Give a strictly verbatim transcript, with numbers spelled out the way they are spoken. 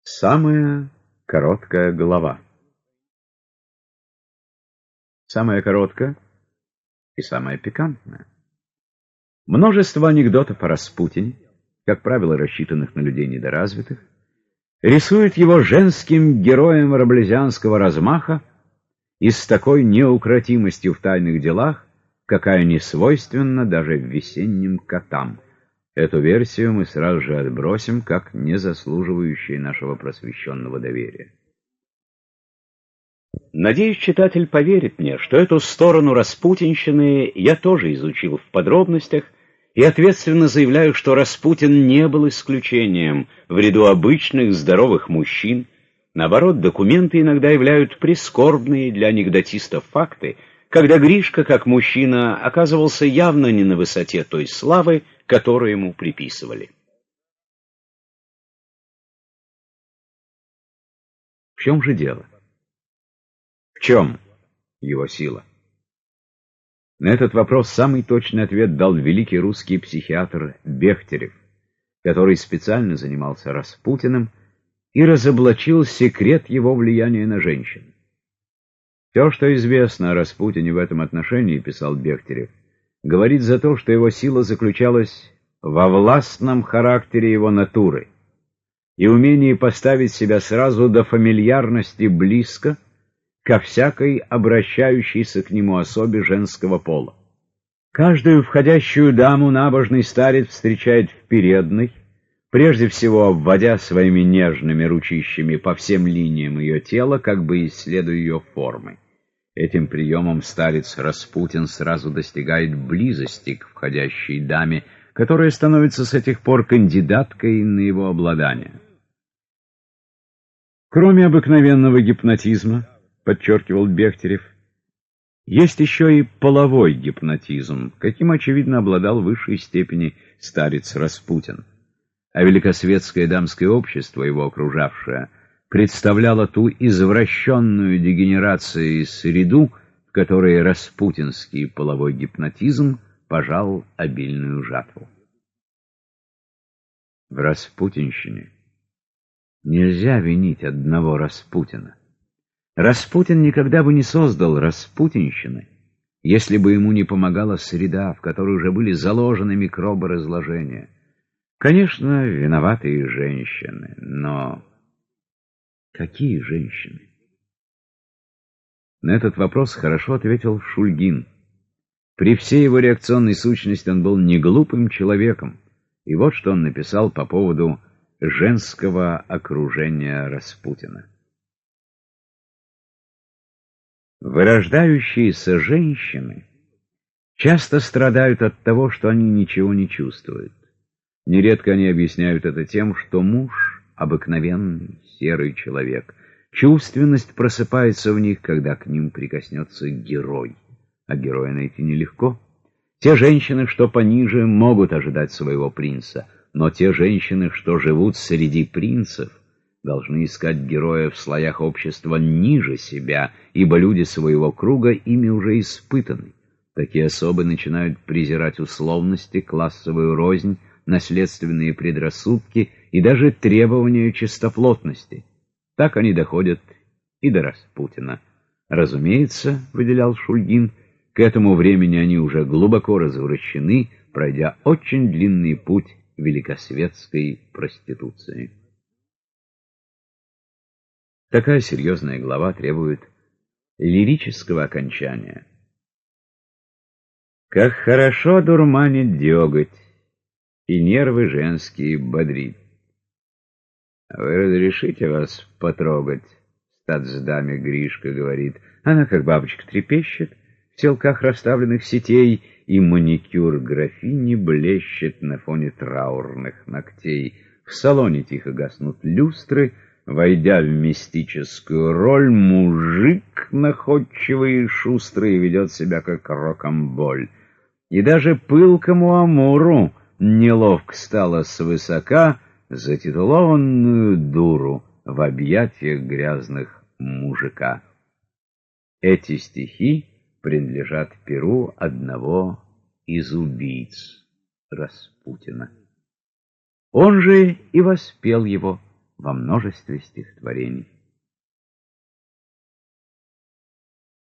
Самая короткая глава. Самая короткая и самая пикантная. Множество анекдотов о Распутине, как правило, рассчитанных на людей недоразвитых, рисует его женским героем раблезианского размаха и с такой неукротимостью в тайных делах, какая не свойственна даже весенним котам. Эту версию мы сразу же отбросим, как не заслуживающую нашего просвещенного доверия. Надеюсь, читатель поверит мне, что эту сторону распутинщины я тоже изучил в подробностях, и ответственно заявляю, что Распутин не был исключением в ряду обычных здоровых мужчин. Наоборот, документы иногда являют прискорбные для анекдотистов факты, когда Гришка, как мужчина, оказывался явно не на высоте той славы, которую ему приписывали. В чем же дело? В чем его сила? На этот вопрос самый точный ответ дал великий русский психиатр Бехтерев, который специально занимался Распутиным и разоблачил секрет его влияния на женщин. Все, что известно о Распутине в этом отношении, писал Бехтерев, говорит за то, что его сила заключалась во властном характере его натуры и умении поставить себя сразу до фамильярности близко ко всякой обращающейся к нему особе женского пола. Каждую входящую даму набожный старец встречает в передной, прежде всего обводя своими нежными ручищами по всем линиям ее тела, как бы исследуя ее формы. Этим приемом старец Распутин сразу достигает близости к входящей даме, которая становится с этих пор кандидаткой на его обладание. Кроме обыкновенного гипнотизма, подчеркивал Бехтерев, есть еще и половой гипнотизм, каким, очевидно, обладал в высшей степени старец Распутин. А великосветское дамское общество, его окружавшее, представляло ту извращенную дегенерацию и среду, в которой распутинский половой гипнотизм пожал обильную жатву. В распутинщине нельзя винить одного Распутина. Распутин никогда бы не создал распутинщины, если бы ему не помогала среда, в которой уже были заложены микробы разложения. Конечно, виноваты и женщины, но какие женщины? На этот вопрос хорошо ответил Шульгин. При всей его реакционной сущности он был не глупым человеком, и вот что он написал по поводу женского окружения Распутина. Вырождающиеся женщины часто страдают от того, что они ничего не чувствуют. Нередко они объясняют это тем, что муж — обыкновенный серый человек. Чувственность просыпается в них, когда к ним прикоснется герой. А героя найти нелегко. Те женщины, что пониже, могут ожидать своего принца, но те женщины, что живут среди принцев, должны искать героя в слоях общества ниже себя, ибо люди своего круга ими уже испытаны. Такие особы начинают презирать условности, классовую рознь, наследственные предрассудки и даже требования чистоплотности. Так они доходят и до Распутина. Разумеется, выделял Шульгин, к этому времени они уже глубоко развращены, пройдя очень длинный путь великосветской проституции. Такая серьезная глава требует лирического окончания. Как хорошо дурманит деготь, и нервы женские бодрит. Вы разрешите вас потрогать? Статсдаме Гришка говорит. Она, как бабочка, трепещет в селках расставленных сетей, и маникюр графини блещет на фоне траурных ногтей. В салоне тихо гаснут люстры. Войдя в мистическую роль, мужик находчивый и шустрый ведет себя как рокамболь. И даже пылкому Амуру неловко стало свысока затитулованную дуру в объятиях грязных мужика. Эти стихи принадлежат перу одного из убийц Распутина. Он же и воспел его во множестве стихотворений.